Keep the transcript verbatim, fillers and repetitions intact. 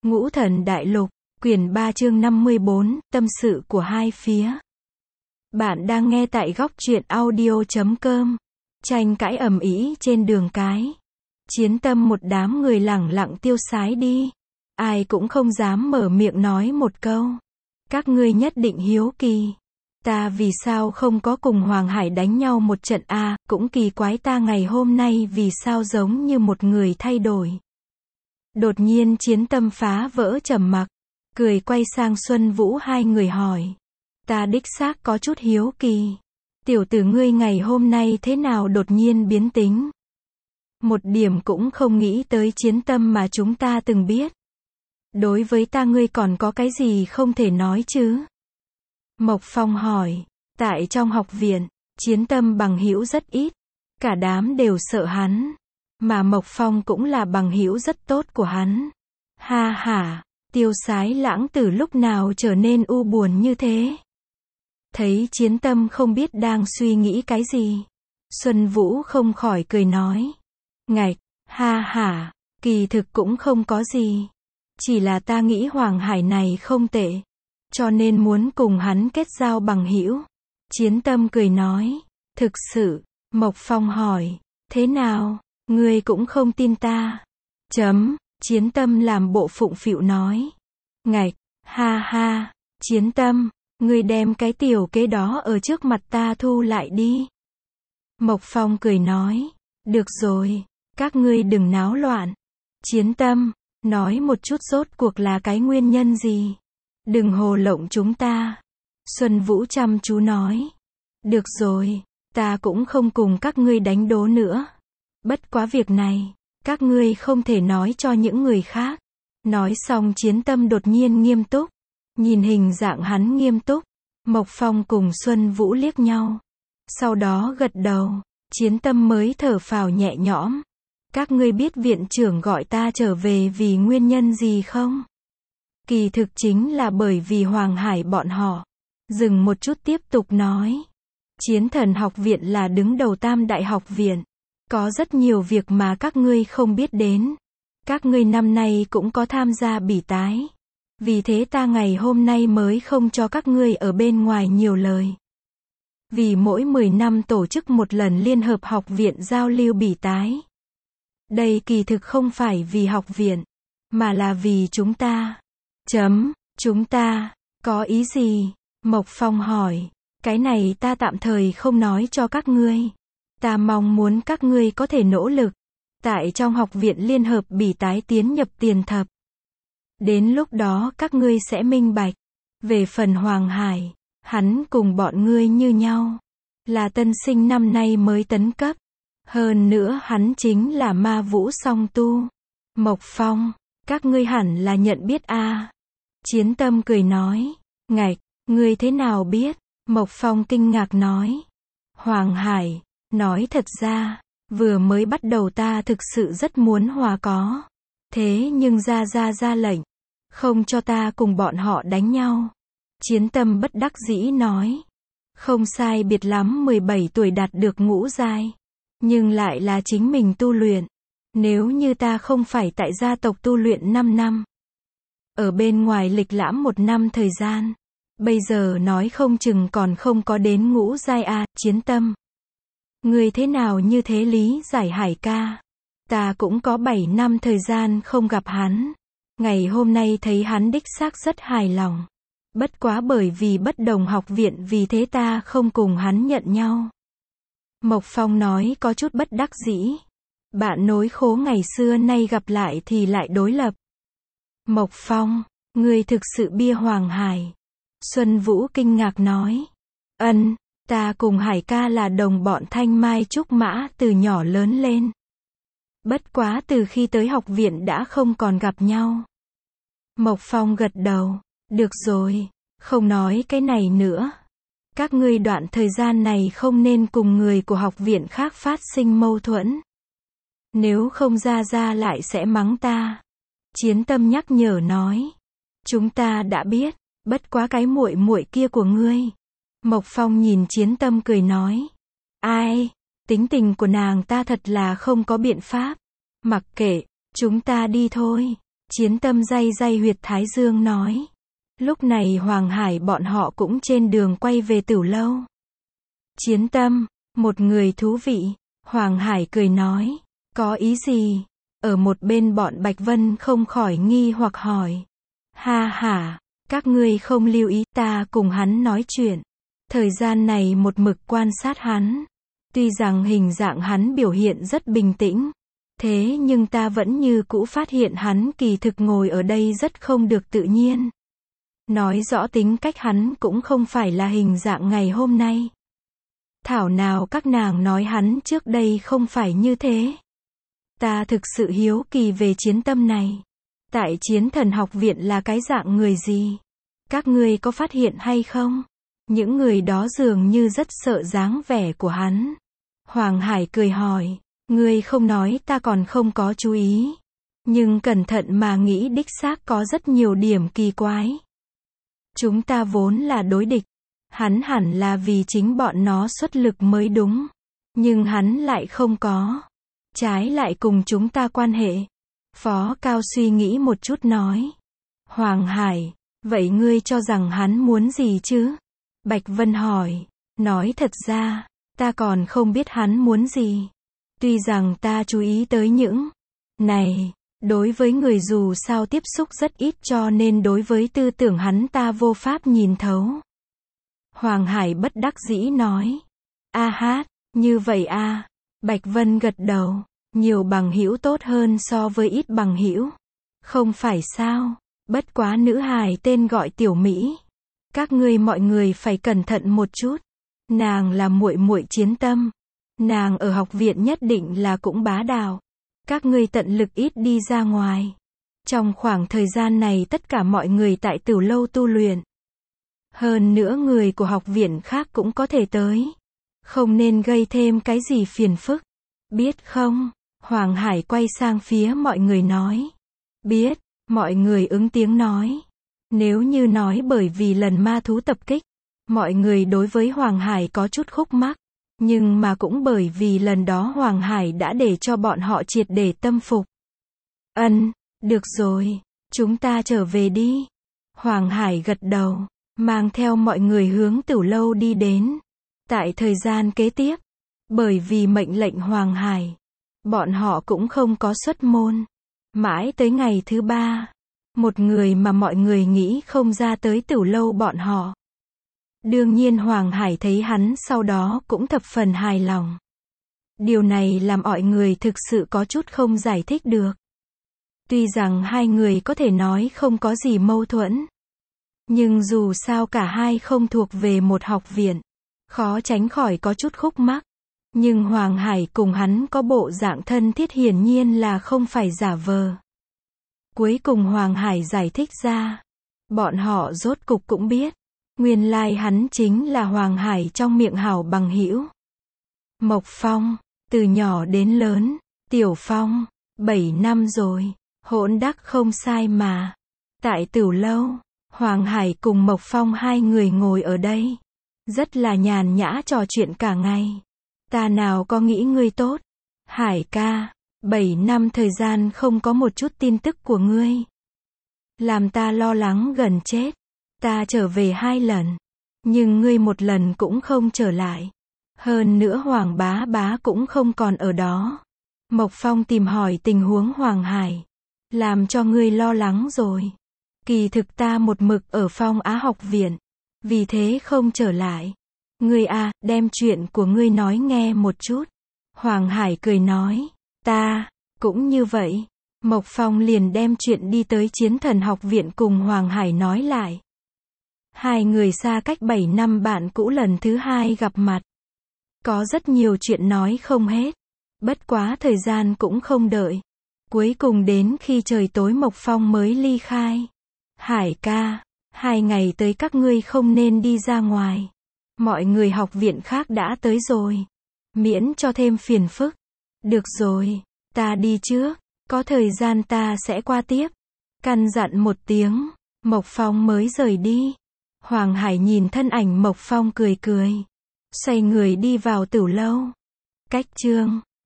Ngũ Thần Đại Lục, quyển ba chương năm mươi bốn, tâm sự của hai phía. Bạn đang nghe tại góc truyện audio chấm com. Tranh cãi ầm ĩ trên đường cái. Chiến Tâm một đám người lẳng lặng tiêu sái đi. Ai cũng không dám mở miệng nói một câu. Các ngươi nhất định hiếu kỳ. Ta vì sao không có cùng Hoàng Hải đánh nhau một trận a, à, cũng kỳ quái ta ngày hôm nay vì sao giống như một người thay đổi. Đột nhiên Chiến Tâm phá vỡ trầm mặc, cười quay sang Xuân Vũ hai người hỏi. Ta đích xác có chút hiếu kỳ. Tiểu tử ngươi ngày hôm nay thế nào đột nhiên biến tính? Một điểm cũng không nghĩ tới Chiến Tâm mà chúng ta từng biết. Đối với ta ngươi còn có cái gì không thể nói chứ? Mộc Phong hỏi. Tại trong học viện, Chiến Tâm bằng hữu rất ít. Cả đám đều sợ hắn. Mà Mộc Phong cũng là bằng hữu rất tốt của hắn. Ha ha, Tiêu Sái Lãng từ lúc nào trở nên u buồn như thế? Thấy Chiến Tâm không biết đang suy nghĩ cái gì. Xuân Vũ không khỏi cười nói. Ngạch, ha ha, kỳ thực cũng không có gì. Chỉ là ta nghĩ Hoàng Hải này không tệ. Cho nên muốn cùng hắn kết giao bằng hữu. Chiến Tâm cười nói. Thực sự, Mộc Phong hỏi. Thế nào? Ngươi cũng không tin ta. Chấm, Chiến Tâm làm bộ phụng phịu nói. Ngạch, ha ha, Chiến Tâm, ngươi đem cái tiểu kế đó ở trước mặt ta thu lại đi. Mộc Phong cười nói. Được rồi, các ngươi đừng náo loạn. Chiến Tâm, nói một chút rốt cuộc là cái nguyên nhân gì? Đừng hồ lộng chúng ta. Xuân Vũ chăm chú nói. Được rồi, ta cũng không cùng các ngươi đánh đố nữa. Bất quá việc này, các ngươi không thể nói cho những người khác. Nói xong Chiến Tâm đột nhiên nghiêm túc. Nhìn hình dạng hắn nghiêm túc, Mộc Phong cùng Xuân Vũ liếc nhau. Sau đó gật đầu, Chiến Tâm mới thở phào nhẹ nhõm. Các ngươi biết viện trưởng gọi ta trở về vì nguyên nhân gì không? Kỳ thực chính là bởi vì Hoàng Hải bọn họ. Dừng một chút tiếp tục nói. Chiến Thần học viện là đứng đầu tam đại học viện. Có rất nhiều việc mà các ngươi không biết đến. Các ngươi năm nay cũng có tham gia bỉ tái. Vì thế ta ngày hôm nay mới không cho các ngươi ở bên ngoài nhiều lời. Vì mỗi mười năm tổ chức một lần liên hợp học viện giao lưu bỉ tái. Đây kỳ thực không phải vì học viện, mà là vì chúng ta. Chấm, chúng ta, có ý gì? Mộc Phong hỏi. Cái này ta tạm thời không nói cho các ngươi. Ta mong muốn các ngươi có thể nỗ lực. Tại trong học viện liên hợp bỉ tái tiến nhập tiền thập. Đến lúc đó các ngươi sẽ minh bạch. Về phần Hoàng Hải, hắn cùng bọn ngươi như nhau. Là tân sinh năm nay mới tấn cấp. Hơn nữa hắn chính là ma vũ song tu. Mộc Phong, các ngươi hẳn là nhận biết a. À. Chiến Tâm cười nói. Ngạch, ngươi thế nào biết? Mộc Phong kinh ngạc nói. Hoàng Hải, nói thật ra, vừa mới bắt đầu ta thực sự rất muốn hòa có. Thế nhưng ra ra ra lệnh. Không cho ta cùng bọn họ đánh nhau. Chiến Tâm bất đắc dĩ nói. Không sai biệt lắm mười bảy tuổi đạt được ngũ giai. Nhưng lại là chính mình tu luyện. Nếu như ta không phải tại gia tộc tu luyện năm năm. Ở bên ngoài lịch lãm một năm thời gian. Bây giờ nói không chừng còn không có đến ngũ giai a. Chiến Tâm. Người thế nào như thế lý giải Hải ca? Ta cũng có bảy năm thời gian không gặp hắn. Ngày hôm nay thấy hắn đích xác rất hài lòng. Bất quá bởi vì bất đồng học viện vì thế ta không cùng hắn nhận nhau. Mộc Phong nói có chút bất đắc dĩ. Bạn nối khố ngày xưa nay gặp lại thì lại đối lập. Mộc Phong, ngươi thực sự bia Hoàng Hải. Xuân Vũ kinh ngạc nói. Ân, ta cùng Hải ca là đồng bọn thanh mai trúc mã từ nhỏ lớn lên. Bất quá từ khi tới học viện đã không còn gặp nhau. Mộc Phong gật đầu. Được rồi, không nói cái này nữa. Các ngươi đoạn thời gian này không nên cùng người của học viện khác phát sinh mâu thuẫn. Nếu không ra ra lại sẽ mắng ta. Chiến Tâm nhắc nhở nói. Chúng ta đã biết, bất quá cái muội muội kia của ngươi. Mộc Phong nhìn Chiến Tâm cười nói. Ai, tính tình của nàng ta thật là không có biện pháp. Mặc kệ, chúng ta đi thôi. Chiến Tâm day day huyệt thái dương nói. Lúc này Hoàng Hải bọn họ cũng trên đường quay về Tửu Lâu. Chiến Tâm, một người thú vị. Hoàng Hải cười nói. Có ý gì? Ở một bên bọn Bạch Vân không khỏi nghi hoặc hỏi. Ha ha, các ngươi không lưu ý ta cùng hắn nói chuyện. Thời gian này một mực quan sát hắn. Tuy rằng hình dạng hắn biểu hiện rất bình tĩnh. Thế nhưng ta vẫn như cũ phát hiện hắn kỳ thực ngồi ở đây rất không được tự nhiên. Nói rõ tính cách hắn cũng không phải là hình dạng ngày hôm nay. Thảo nào các nàng nói hắn trước đây không phải như thế. Ta thực sự hiếu kỳ về Chiến Tâm này. Tại Chiến Thần học viện là cái dạng người gì? Các ngươi có phát hiện hay không? Những người đó dường như rất sợ dáng vẻ của hắn. Hoàng Hải cười hỏi. Ngươi không nói ta còn không có chú ý. Nhưng cẩn thận mà nghĩ đích xác có rất nhiều điểm kỳ quái. Chúng ta vốn là đối địch. Hắn hẳn là vì chính bọn nó xuất lực mới đúng. Nhưng hắn lại không có. Trái lại cùng chúng ta quan hệ. Phó Cao suy nghĩ một chút nói. Hoàng Hải, vậy ngươi cho rằng hắn muốn gì chứ? Bạch Vân hỏi. Nói thật ra, ta còn không biết hắn muốn gì. Tuy rằng ta chú ý tới những này, đối với người dù sao tiếp xúc rất ít cho nên đối với tư tưởng hắn ta vô pháp nhìn thấu. Hoàng Hải bất đắc dĩ nói. A hát, như vậy a. Bạch Vân gật đầu. Nhiều bằng hữu tốt hơn so với ít bằng hữu. Không phải sao? Bất quá nữ hài tên gọi Tiểu Mỹ. Các ngươi mọi người phải cẩn thận một chút. Nàng là muội muội Chiến Tâm. Nàng ở học viện nhất định là cũng bá đạo. Các ngươi tận lực ít đi ra ngoài. Trong khoảng thời gian này tất cả mọi người tại Tửu Lâu tu luyện. Hơn nữa người của học viện khác cũng có thể tới. Không nên gây thêm cái gì phiền phức. Biết không? Hoàng Hải quay sang phía mọi người nói. Biết, mọi người ứng tiếng nói. Nếu như nói bởi vì lần ma thú tập kích, mọi người đối với Hoàng Hải có chút khúc mắc. Nhưng mà cũng bởi vì lần đó Hoàng Hải đã để cho bọn họ triệt để tâm phục. Ân, được rồi, chúng ta trở về đi. Hoàng Hải gật đầu, mang theo mọi người hướng Tửu Lâu đi đến. Tại thời gian kế tiếp, bởi vì mệnh lệnh Hoàng Hải, bọn họ cũng không có xuất môn. Mãi tới ngày thứ ba, một người mà mọi người nghĩ không ra tới Tửu Lâu bọn họ. Đương nhiên Hoàng Hải thấy hắn sau đó cũng thập phần hài lòng. Điều này làm mọi người thực sự có chút không giải thích được. Tuy rằng hai người có thể nói không có gì mâu thuẫn. Nhưng dù sao cả hai không thuộc về một học viện. Khó tránh khỏi có chút khúc mắc. Nhưng Hoàng Hải cùng hắn có bộ dạng thân thiết hiển nhiên là không phải giả vờ. Cuối cùng Hoàng Hải giải thích ra. Bọn họ rốt cục cũng biết. Nguyên lai hắn chính là Hoàng Hải trong miệng hảo bằng hữu. Mộc Phong, từ nhỏ đến lớn, Tiểu Phong, bảy năm rồi, hỗn đắc không sai mà. Tại Tửu Lâu, Hoàng Hải cùng Mộc Phong hai người ngồi ở đây. Rất là nhàn nhã trò chuyện cả ngày. Ta nào có nghĩ ngươi tốt. Hải ca, bảy năm thời gian không có một chút tin tức của ngươi. Làm ta lo lắng gần chết. Ta trở về hai lần. Nhưng ngươi một lần cũng không trở lại. Hơn nữa Hoàng bá bá cũng không còn ở đó. Mộc Phong tìm hỏi tình huống Hoàng Hải. Làm cho ngươi lo lắng rồi. Kỳ thực ta một mực ở Phong Á học viện. Vì thế không trở lại. Ngươi à, đem chuyện của ngươi nói nghe một chút. Hoàng Hải cười nói. Ta, cũng như vậy. Mộc Phong liền đem chuyện đi tới Chiến Thần học viện cùng Hoàng Hải nói lại. Hai người xa cách bảy năm bạn cũ lần thứ hai gặp mặt. Có rất nhiều chuyện nói không hết. Bất quá thời gian cũng không đợi. Cuối cùng đến khi trời tối Mộc Phong mới ly khai. Hải ca, hai ngày tới các ngươi không nên đi ra ngoài. Mọi người học viện khác đã tới rồi. Miễn cho thêm phiền phức. Được rồi, ta đi trước. Có thời gian ta sẽ qua tiếp. Căn dặn một tiếng, Mộc Phong mới rời đi. Hoàng Hải nhìn thân ảnh Mộc Phong cười cười. Xoay người đi vào Tửu Lâu. Cách chương